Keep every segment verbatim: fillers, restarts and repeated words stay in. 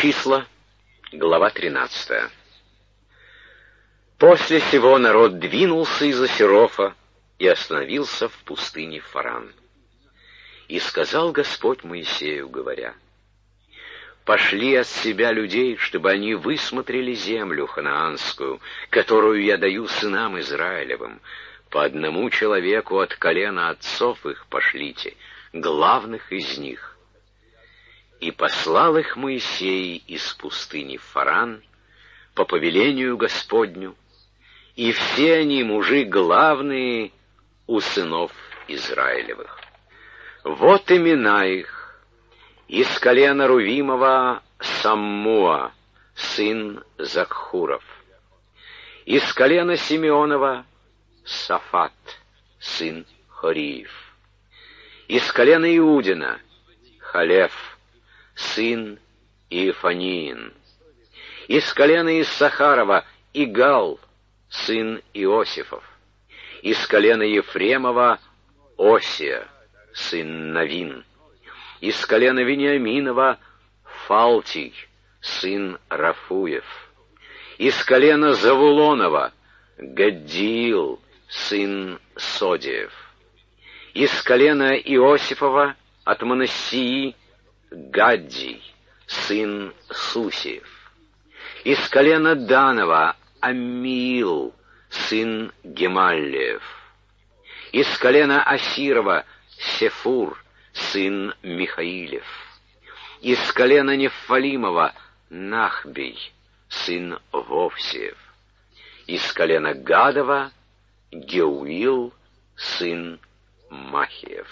Числа, глава тринадцатая. После сего народ двинулся из Асерофа и остановился в пустыне Фаран. И сказал Господь Моисею, говоря: «Пошли от себя людей, чтобы они высмотрели землю ханаанскую, которую я даю сынам Израилевым. По одному человеку от колена отцов их пошлите, главных из них». И послал их Моисей из пустыни Фаран по повелению Господню, и все они мужи главные у сынов Израилевых. Вот имена их: из колена Рувимова Саммуа, сын Закхуров; из колена Симеонова Сафат, сын Хориев; из колена Иудина Халев, сын Иефаниин; из колена Иссахарова Игал, сын Иосифов; из колена Ефремова Осия, сын Навин; из колена Вениаминова Фалтий, сын Рафуев; из колена Завулонова Гаддиил, сын Содиев; из колена Иосифова от Манассии Гаддий, сын Сусиев; из колена Данова Аммиил, сын Гемаллиев; из колена Асирова Сефур, сын Михаилев; из колена Нефалимова Нахбий, сын Вовсиев; из колена Гадова Геуил, сын Махиев.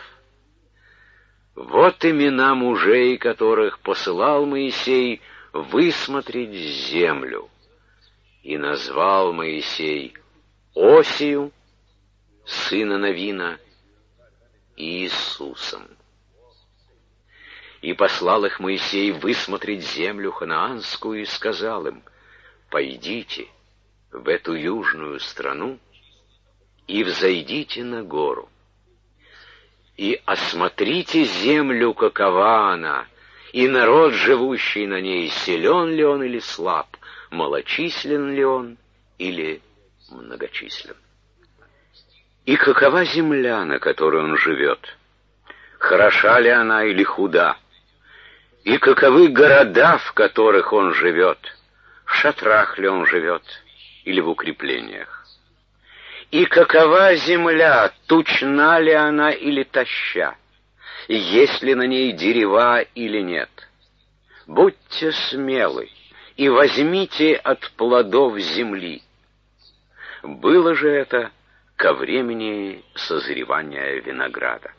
Вот имена мужей, которых посылал Моисей высмотреть землю. И назвал Моисей Осию, сына Навина, Иисусом. И послал их Моисей высмотреть землю ханаанскую, и сказал им: «Пойдите в эту южную страну и взойдите на гору, и осмотрите землю, какова она, и народ, живущий на ней, силен ли он или слаб, малочислен ли он или многочислен. И какова земля, на которой он живет, хороша ли она или худа, и каковы города, в которых он живет, в шатрах ли он живет или в укреплениях. И какова земля, тучна ли она или тоща, есть ли на ней дерева или нет. Будьте смелы и возьмите от плодов земли». Было же это ко времени созревания винограда.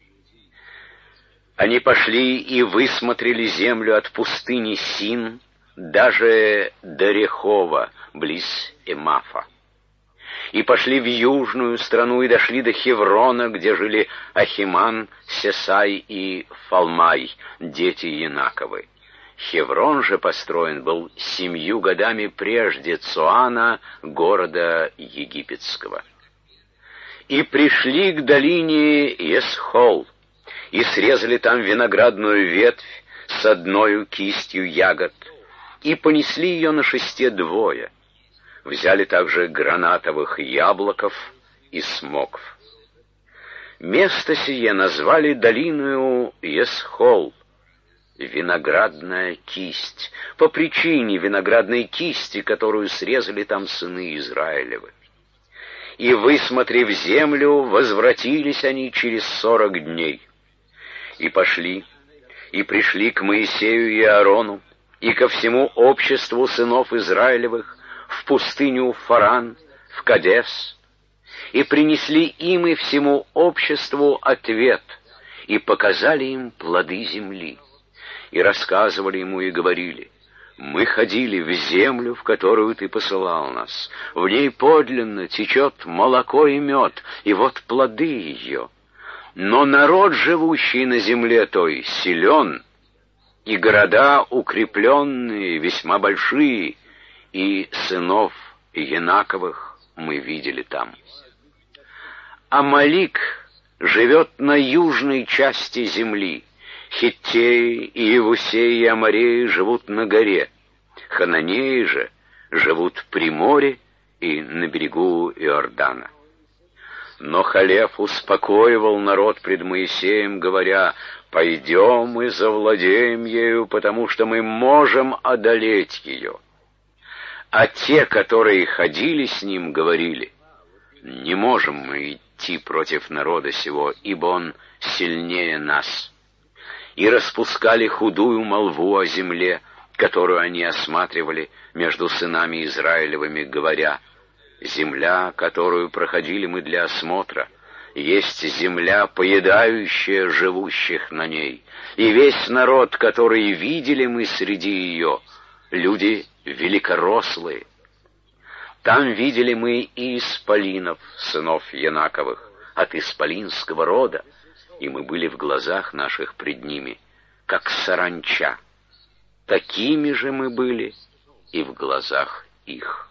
Они пошли и высмотрели землю от пустыни Син даже до Рехова, близ Эмафа. И пошли в южную страну и дошли до Хеврона, где жили Ахиман, Сесай и Фалмай, дети Янаковы. Хеврон же построен был семью годами прежде Цоана, города египетского. И пришли к долине Есхол, и срезали там виноградную ветвь с одною кистью ягод, и понесли ее на шесте двое. Взяли также гранатовых яблоков и смокв. Место сие назвали долиною Есхол, виноградная кисть, по причине виноградной кисти, которую срезали там сыны Израилевы. И, высмотрев землю, возвратились они через сорок дней. И пошли, и пришли к Моисею и Аарону, и ко всему обществу сынов Израилевых, в пустыню Фаран, в Кадес, и принесли им и всему обществу ответ, и показали им плоды земли, и рассказывали ему и говорили: «Мы ходили в землю, в которую ты посылал нас, в ней подлинно течет молоко и мед, и вот плоды ее. Но народ, живущий на земле той, силен, и города укрепленные, весьма большие, и сынов Янаковых мы видели там. Амалик живет на южной части земли, Хиттеи, и Иевусеи, и Амореи живут на горе, Хананеи же живут при море и на берегу Иордана. Но Халеф успокоивал народ пред Моисеем, говоря: «Пойдем и завладеем ею, потому что мы можем одолеть ее». А те, которые ходили с ним, говорили: «Не можем мы идти против народа сего, ибо он сильнее нас». И распускали худую молву о земле, которую они осматривали между сынами Израилевыми, говоря: «Земля, которую проходили мы для осмотра, есть земля, поедающая живущих на ней, и весь народ, который видели мы среди ее, люди великорослые. Там видели мы и исполинов, сынов Янаковых, от исполинского рода, и мы были в глазах наших пред ними, как саранча. Такими же мы были и в глазах их».